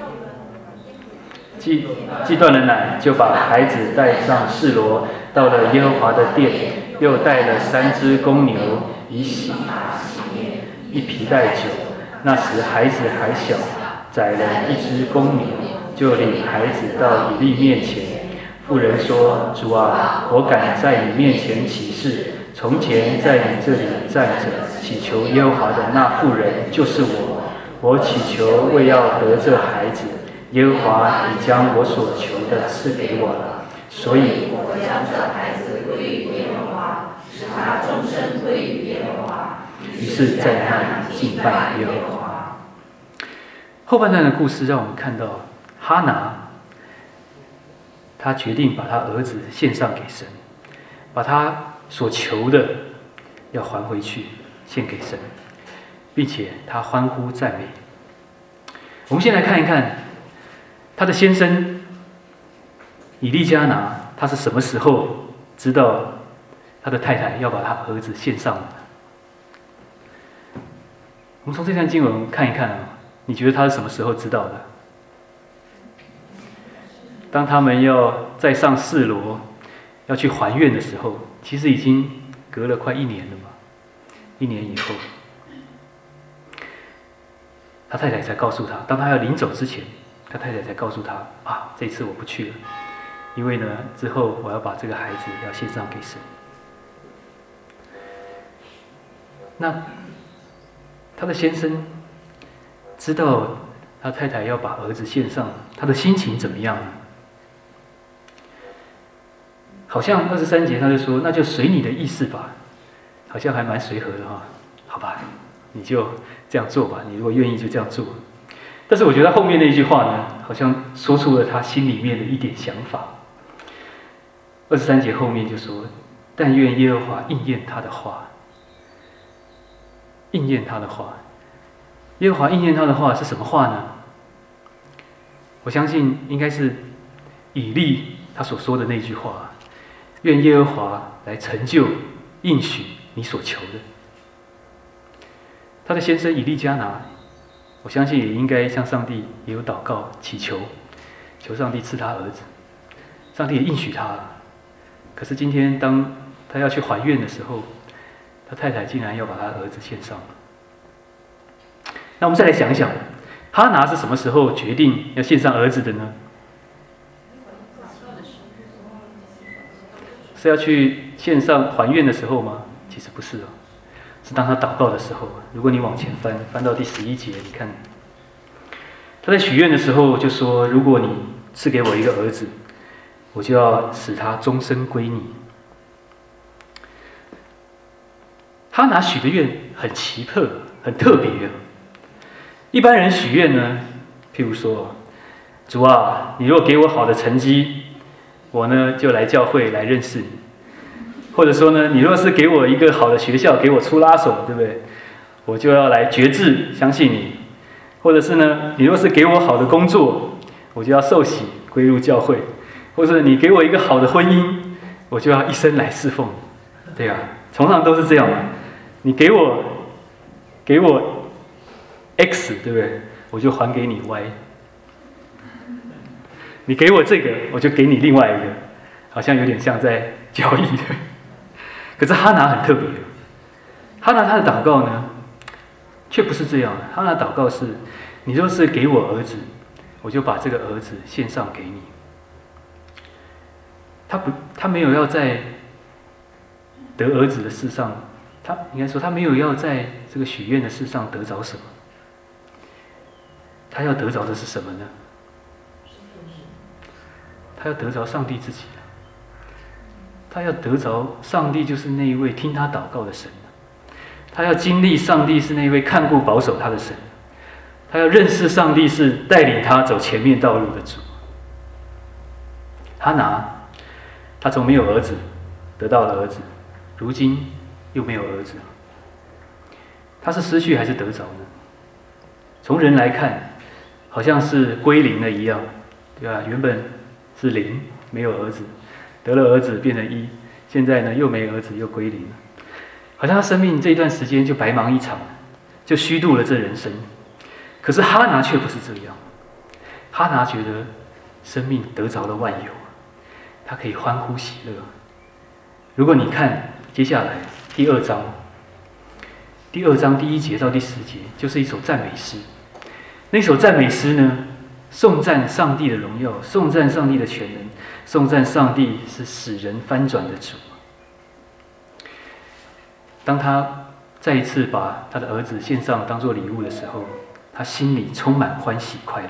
A: 既断了奶，就把孩子带上示罗，到了耶和华的殿，又带了3只公牛，以洗1皮带酒。那时孩子还小，宰了1只公牛，就领孩子到以利面前。妇人说：“主啊，我敢在你面前起誓，从前在你这里站着祈求耶和华的那妇人就是我。我祈求为要得这孩子，耶和华已将我所求的赐给我了，所以我将这孩子归于耶和华，使他终身归于耶和华。”于是，在那里敬拜耶和华。后半段的故事让我们看到哈拿，他决定把他儿子献上给神，把他所求的要还回去，献给神。 并且他欢呼赞美。我们先来看一看他的先生以利加拿，他是什么时候知道他的太太要把他儿子献上的？我们从这段经文看一看啊，你觉得他是什么时候知道的？当他们要再上示罗，要去还愿的时候，其实已经隔了快1年了嘛。1年以后，他太太才告诉他，当他要临走之前，他太太才告诉他啊，这次我不去了，因为呢，之后我要把这个孩子要献上给神。那他的先生知道他太太要把儿子献上，他的心情怎么样呢？好像23节他就说，那就随你的意思吧，好像还蛮随和的哈。好吧，你就这样做吧，你如果愿意就这样做。但是我觉得后面那一句话呢，好像说出了他心里面的一点想法。23节后面就说，但愿耶和华应验他的话。应验他的话，耶和华应验他的话是什么话呢？我相信应该是以利他所说的那句话，愿耶和华来成就应许你所求的。他的先生以利加拿，我相信也应该向上帝也有祷告祈求，求上帝赐他儿子，上帝也应许他了。可是今天当他要去还愿的时候，他太太竟然要把他儿子献上了。那我们再来想一想，哈拿是什么时候决定要献上儿子的呢？是要去献上还愿的时候吗？其实不是哦，是当他祷告的时候。如果你往前翻到第11节，你看他在许愿的时候就说：“如果你赐给我一个儿子，我就要使他终身归你。”哈拿许的愿很奇特，很特别。一般人许愿呢，譬如说，主啊，你若给我好的成绩，我呢就来教会来认识你；或者说呢，你若是给我一个好的学校，给我出拉手，对不对？我就要来决志相信你；或者是呢，你若是给我好的工作，我就要受洗归入教会；或者你给我一个好的婚姻，我就要一生来侍奉你。对啊，通常都是这样嘛。你给我 X， 对不对？我就还给你 Y。你给我这个，我就给你另外一个，好像有点像在交易的。可是哈拿很特别，哈拿他的祷告呢，却不是这样的。哈拿祷告是：你若是给我儿子，我就把这个儿子献上给你。他没有要在得儿子的事上。他应该说，他没有要在这个许愿的事上得着什么，他要得着的是什么呢？他要得着上帝自己，他要得着上帝就是那一位听他祷告的神，他要经历上帝是那一位看顾保守他的神，他要认识上帝是带领他走前面道路的主。哈拿，他从没有儿子得到了儿子，如今又没有儿子，他是失去还是得着呢？从人来看，好像是归零了一样，对吧？原本是0，没有儿子，得了儿子变成1，现在呢又没儿子又归零了，好像他生命这一段时间就白忙一场，就虚度了这人生。可是哈拿却不是这样，哈拿觉得生命得着了万有，他可以欢呼喜乐。如果你看接下来第2章第1节到第10节，就是一首赞美诗。那首赞美诗呢，颂赞上帝的荣耀，颂赞上帝的全能，颂赞上帝是使人翻转的主。当他再一次把他的儿子献上当作礼物的时候，他心里充满欢喜快乐。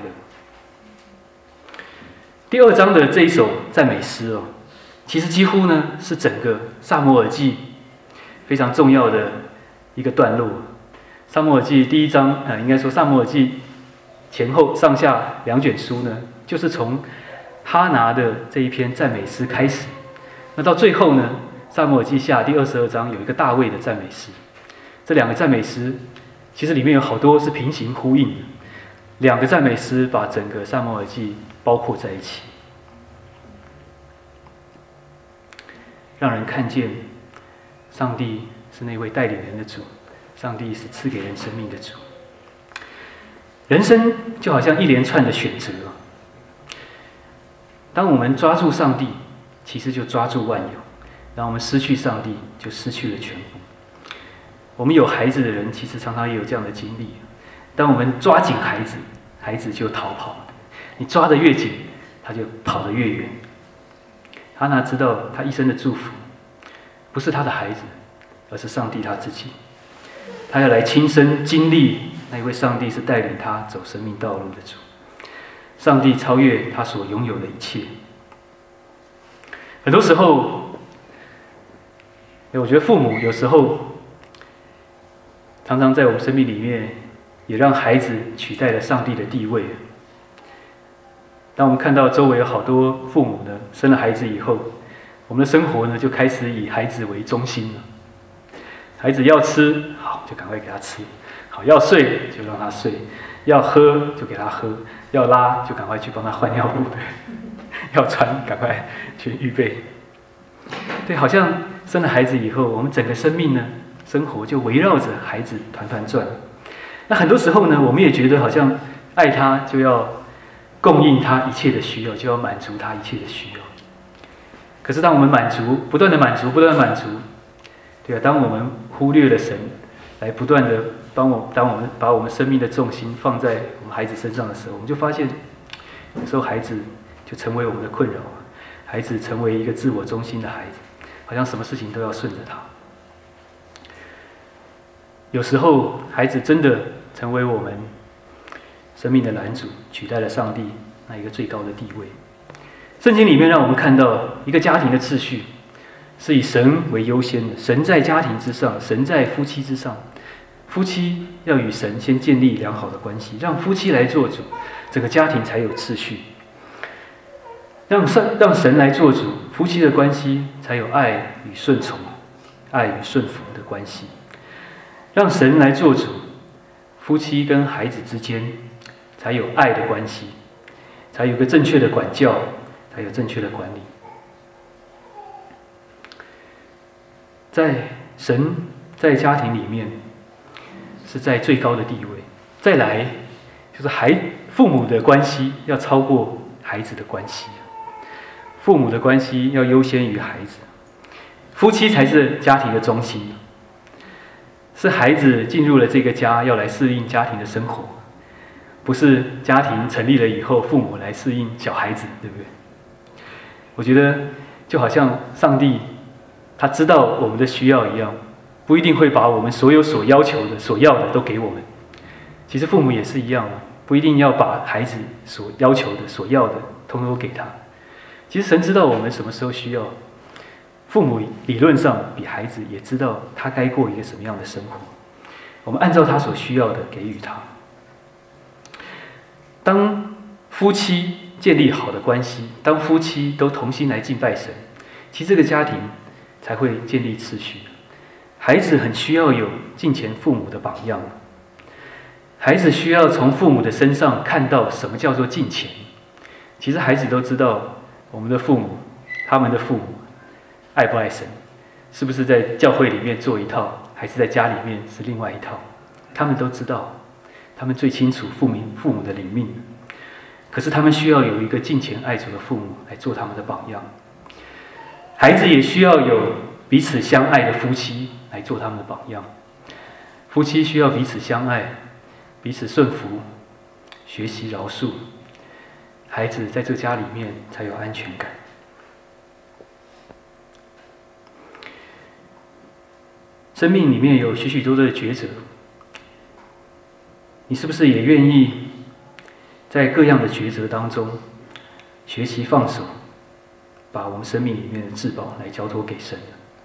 A: 第2章的这一首赞美诗哦，其实几乎呢是整个撒母耳记非常重要的一个段落。撒母耳记第1章应该说撒母耳记前后上下2卷书呢，就是从哈拿的这一篇赞美诗开始。那到最后呢，撒母耳记下第22章有一个大卫的赞美诗。这2个赞美诗其实里面有好多是平行呼应的。2个赞美诗把整个撒母耳记包括在一起，让人看见上帝是那位带领人的主，上帝是赐给人生命的主。人生就好像一连串的选择，当我们抓住上帝，其实就抓住万有；当我们失去上帝，就失去了全部。我们有孩子的人，其实常常也有这样的经历。当我们抓紧孩子，孩子就逃跑。你抓得越紧，他就跑得越远。哈拿知道，他一生的祝福不是他的孩子，而是上帝他自己。他要来亲身经历那一位上帝是带领他走生命道路的主。上帝超越他所拥有的一切。很多时候，我觉得父母有时候常常在我们生命里面，也让孩子取代了上帝的地位。当我们看到周围有好多父母呢，生了孩子以后，我们的生活呢就开始以孩子为中心了。孩子要吃，好就赶快给他吃；好要睡就让他睡；要喝就给他喝；要拉就赶快去帮他换尿布的；要穿赶快去预备。对，好像生了孩子以后，我们整个生命呢，生活就围绕着孩子团团转。那很多时候呢，我们也觉得好像爱他就要供应他一切的需要，就要满足他一切的需要。可是当我们不断的满足，对啊，当我们忽略了神，来不断的当我们把我们生命的重心放在我们孩子身上的时候，我们就发现，有时候孩子就成为我们的困扰，孩子成为一个自我中心的孩子，好像什么事情都要顺着他。有时候孩子真的成为我们生命的拦阻，取代了上帝那一个最高的地位。圣经里面让我们看到一个家庭的次序是以神为优先的，神在家庭之上，神在夫妻之上。夫妻要与神先建立良好的关系，让夫妻来做主，整个家庭才有次序。让神来做主，夫妻的关系才有爱与顺从、爱与顺服的关系。让神来做主，夫妻跟孩子之间才有爱的关系，才有个正确的管教，才有正确的管理。神在家庭里面是在最高的地位，再来就是父母的关系要超过孩子的关系，父母的关系要优先于孩子，夫妻才是家庭的中心。是孩子进入了这个家，要来适应家庭的生活，不是家庭成立了以后，父母来适应小孩子，对不对？我觉得就好像上帝他知道我们的需要一样，不一定会把我们所有所要求的、所要的都给我们。其实父母也是一样，不一定要把孩子所要求的、所要的通通都给他。其实神知道我们什么时候需要。父母理论上比孩子也知道他该过一个什么样的生活，我们按照他所需要的给予他。当夫妻建立好的关系，当夫妻都同心来敬拜神，其实这个家庭才会建立次序。孩子很需要有敬虔父母的榜样，孩子需要从父母的身上看到什么叫做敬虔。其实孩子都知道我们的父母，他们的父母爱不爱神，是不是在教会里面做一套，还是在家里面是另外一套？他们都知道，他们最清楚父母的灵命。可是他们需要有一个敬虔爱主的父母来做他们的榜样。孩子也需要有彼此相爱的夫妻来做他们的榜样。夫妻需要彼此相爱，彼此顺服，学习饶恕。孩子在这家里面才有安全感。生命里面有许许多多的抉择，你是不是也愿意在各样的抉择当中学习放手，把我们生命里面的至宝来交托给神？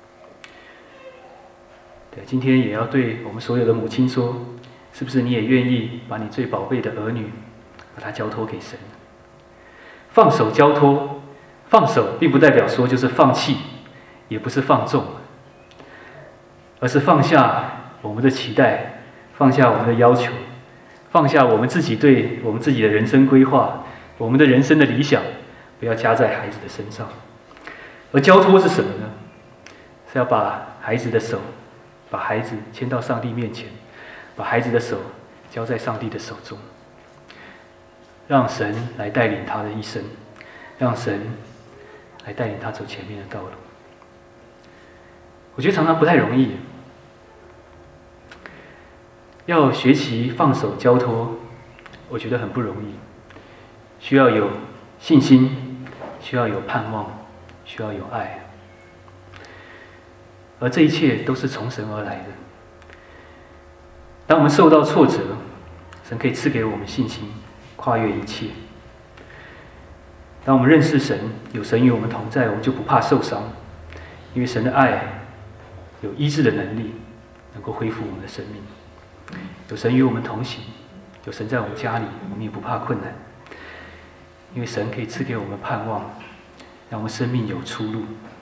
A: 对，今天也要对我们所有的母亲说，是不是你也愿意把你最宝贝的儿女把它交托给神？放手交托，放手并不代表说就是放弃，也不是放纵，而是放下我们的期待， 放下我们的要求，放下我们自己对我们自己的人生规划，我们的人生的理想，不要加在孩子的身上。而交托是什么呢？是要把孩子的手，把孩子牵到上帝面前，把孩子的手交在上帝的手中，让神来带领他的一生，让神来带领他走前面的道路。我觉得常常不太容易，要学习放手交托，我觉得很不容易，需要有信心，需要有盼望，需要有爱，而这一切都是从神而来的。当我们受到挫折，神可以赐给我们信心，跨越一切。当我们认识神，有神与我们同在，我们就不怕受伤，因为神的爱有医治的能力，能够恢复我们的生命。有神与我们同行，有神在我们家里，我们也不怕困难，因为神可以赐给我们盼望，让我们生命有出路。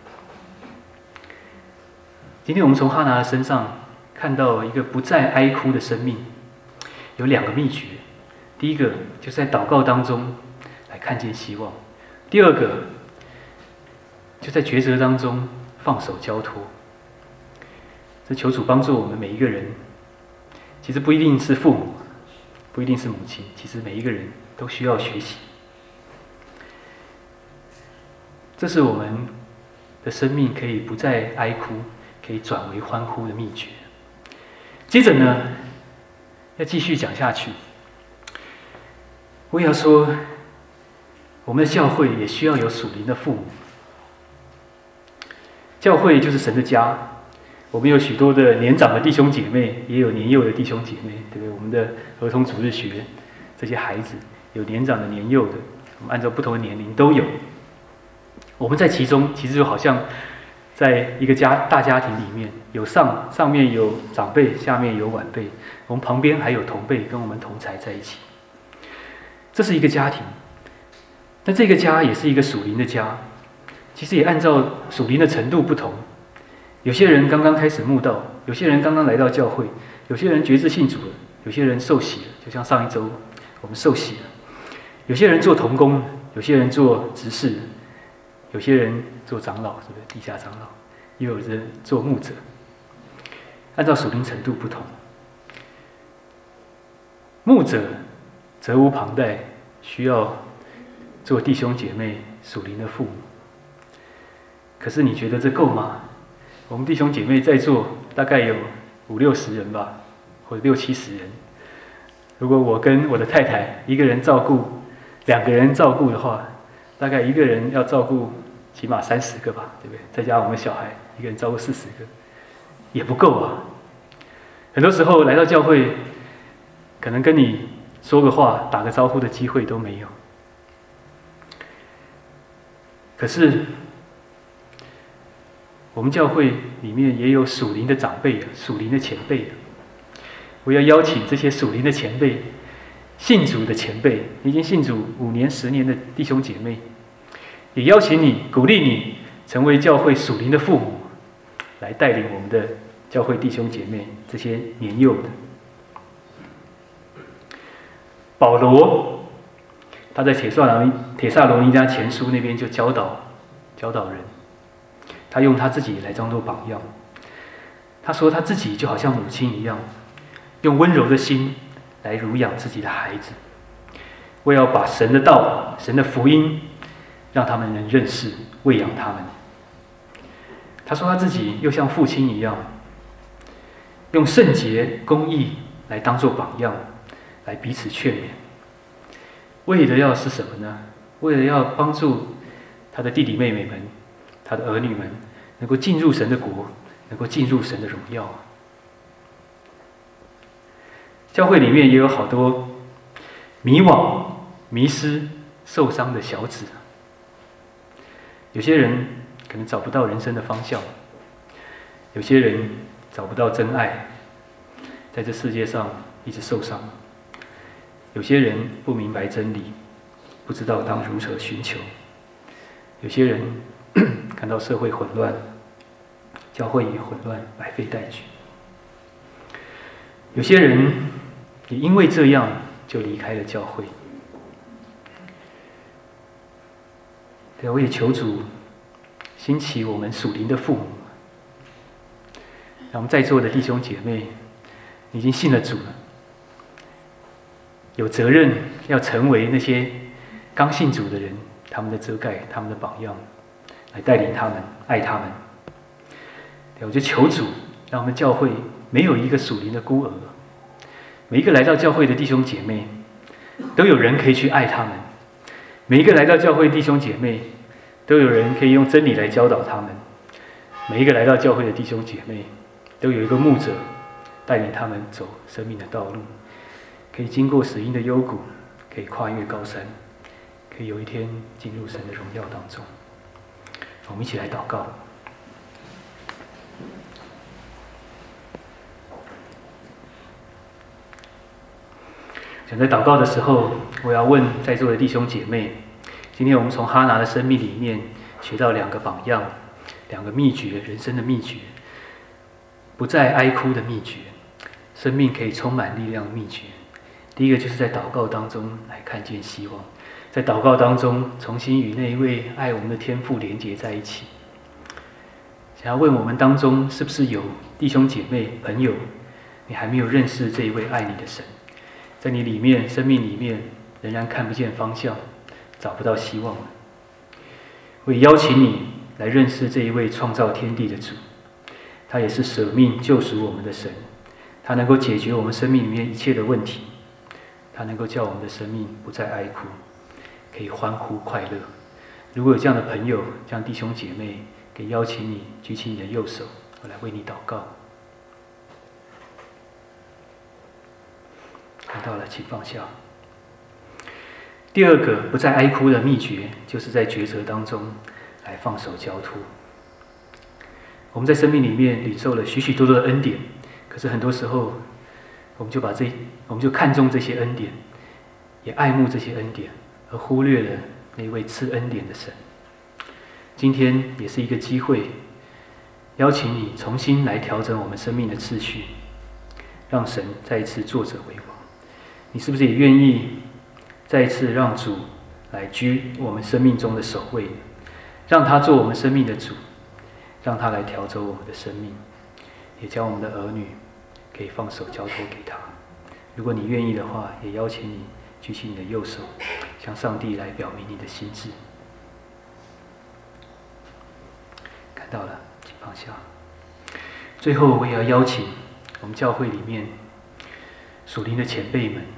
A: 今天我们从哈拿的身上看到一个不再哀哭的生命，有2个秘诀。第一个就是在祷告当中来看见希望，第二个就在抉择当中放手交托。这求主帮助我们每一个人，其实不一定是父母，不一定是母亲，其实每一个人都需要学习。这是我们的生命可以不再哀哭，可以转为欢呼的秘诀。接着呢，要继续讲下去。我也要说，我们的教会也需要有属灵的父母。教会就是神的家，我们有许多的年长的弟兄姐妹，也有年幼的弟兄姐妹，对不对？我们的儿童主日学这些孩子，有年长的、年幼的，我们按照不同的年龄都有。我们在其中，其实就好像在一个大家庭里面，有上面有长辈，下面有晚辈，我们旁边还有同辈跟我们同才在一起。这是一个家庭，但这个家也是一个属灵的家。其实也按照属灵的程度不同，有些人刚刚开始慕道，有些人刚刚来到教会，有些人决志信主了，有些人受洗了，就像上一周我们受洗了。有些人做同工，有些人做执事，有些人做长老，是不是地下长老？也有人做牧者，按照属灵程度不同。牧者责无旁贷，需要做弟兄姐妹属灵的父母。可是你觉得这够吗？我们弟兄姐妹在座大概有50-60人吧，或者60-70人。如果我跟我的太太一个人照顾，2个人照顾的话，大概一个人要照顾起码30个吧，对不对？再加我们小孩，一个人照顾40个，也不够啊。很多时候来到教会，可能跟你说个话、打个招呼的机会都没有。可是我们教会里面也有属灵的长辈、属灵的前辈。我要邀请这些属灵的前辈、信主的前辈，已经信主5年、10年的弟兄姐妹，也邀请你、鼓励你成为教会属灵的父母，来带领我们的教会弟兄姐妹这些年幼的。保罗他在帖撒罗尼迦前书那边就教导人，他用他自己来当作榜样。他说他自己就好像母亲一样，用温柔的心来乳养自己的孩子，为要把神的道、神的福音让他们能认识，喂养他们。他说他自己又像父亲一样，用圣洁、公义来当作榜样，来彼此劝勉。为的要是什么呢？为了要帮助他的弟弟妹妹们、他的儿女们能够进入神的国，能够进入神的荣耀。教会里面也有好多迷惘、迷失、受伤的小子。有些人可能找不到人生的方向，有些人找不到真爱，在这世界上一直受伤。有些人不明白真理，不知道当如何寻求。有些人看到社会混乱，教会也混乱，百废待举。 有些人也因为这样就离开了教会。对，我也求主兴起我们属灵的父母，让我们在座的弟兄姐妹已经信了主了，有责任要成为那些刚信主的人，他们的遮盖，他们的榜样，来带领他们，爱他们。对，我就求主，让我们教会没有一个属灵的孤儿，每一个来到教会的弟兄姐妹，都有人可以去爱他们。每一个来到教会的弟兄姐妹，都有人可以用真理来教导他们。每一个来到教会的弟兄姐妹，都有一个牧者带领他们走生命的道路，可以经过死荫的幽谷，可以跨越高山，可以有一天进入神的荣耀当中。我们一起来祷告。想在祷告的时候，我要问在座的弟兄姐妹，今天我们从哈拿的生命里面学到2个榜样，2个秘诀，人生的秘诀，不再哀哭的秘诀，生命可以充满力量的秘诀。第一个就是在祷告当中来看见希望，在祷告当中重新与那一位爱我们的天父连结在一起。想要问我们当中是不是有弟兄姐妹朋友，你还没有认识这一位爱你的神，在你里面生命里面仍然看不见方向，找不到希望了。我也邀请你来认识这一位创造天地的主，他也是舍命救赎我们的神，他能够解决我们生命里面一切的问题，他能够叫我们的生命不再哀哭，可以欢呼快乐。如果有这样的朋友，这样弟兄姐妹，可以邀请你举起你的右手，我来为你祷告。看到了，请放下。第2个不再哀哭的秘诀，就是在抉择当中来放手交托。我们在生命里面领受了许许多多的恩典，可是很多时候，我们就看重这些恩典，也爱慕这些恩典，而忽略了那位赐恩典的神。今天也是一个机会，邀请你重新来调整我们生命的次序，让神再一次作者为王。你是不是也愿意再一次让主来居我们生命中的首位，让他做我们生命的主，让他来调走我们的生命，也将我们的儿女可以放手交托给他。如果你愿意的话，也邀请你举起你的右手，向上帝来表明你的心志。看到了，请放下。最后，我也要邀请我们教会里面属灵的前辈们，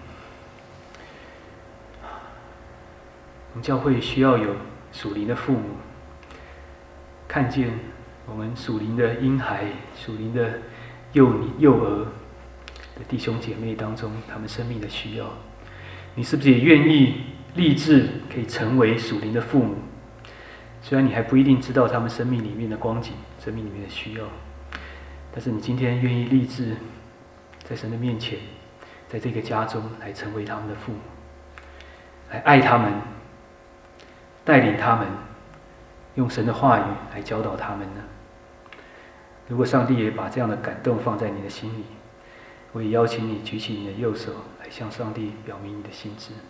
A: 我们教会需要有属灵的父母，看见我们属灵的婴孩、属灵的幼儿的弟兄姐妹当中，他们生命的需要。你是不是也愿意立志可以成为属灵的父母？虽然你还不一定知道他们生命里面的光景、生命里面的需要，但是你今天愿意立志在神的面前，在这个家中来成为他们的父母，来爱他们，带领他们，用神的话语来教导他们呢？如果上帝也把这样的感动放在你的心里，我也邀请你举起你的右手，来向上帝表明你的心志。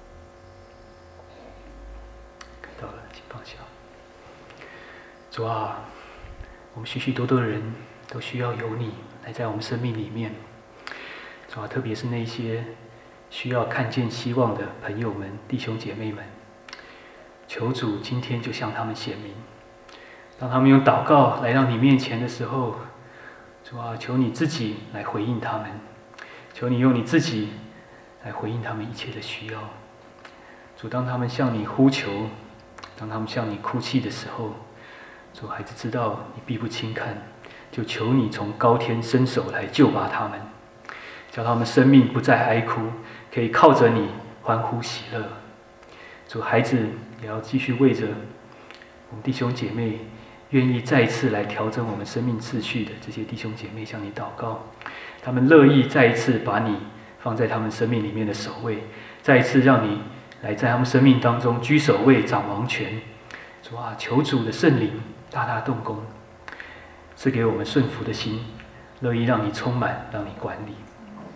A: 看到了，请放下。主啊，我们许许多多的人都需要有你来在我们生命里面。主啊，特别是那些需要看见希望的朋友们、弟兄姐妹们，求主今天就向他们显明，当他们用祷告来到你面前的时候，主啊，求你自己来回应他们，求你用你自己来回应他们一切的需要。主，当他们向你呼求，当他们向你哭泣的时候，主，孩子知道你必不轻看，就求你从高天伸手来救拔他们，叫他们生命不再哀哭，可以靠着你欢呼喜乐。主，孩子也要继续为着我们弟兄姐妹愿意再一次来调整我们生命次序的这些弟兄姐妹向你祷告，他们乐意再一次把你放在他们生命里面的首位，再一次让你来在他们生命当中居首位、掌王权。主啊，求主的圣灵大大动工，赐给我们顺服的心，乐意让你充满，让你管理。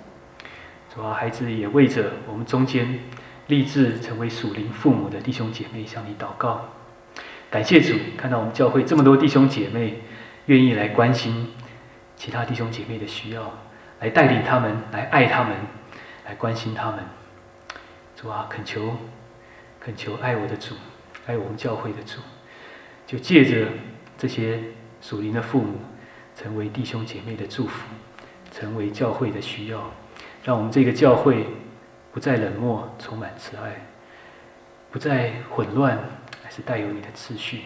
A: 主啊，孩子也为着我们中间立志成为属灵父母的弟兄姐妹向你祷告。感谢主，看到我们教会这么多弟兄姐妹愿意来关心其他弟兄姐妹的需要，来带领他们，来爱他们，来关心他们。主啊，恳求爱我的主，爱我们教会的主，就借着这些属灵的父母，成为弟兄姐妹的祝福，成为教会的需要，让我们这个教会不再冷漠，充满慈爱，不再混乱，还是带有你的秩序，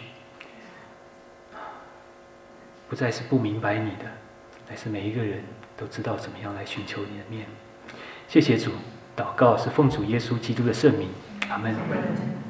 A: 不再是不明白你的，乃是每一个人都知道怎么样来寻求你的面。谢谢主，祷告是奉主耶稣基督的圣名，阿们。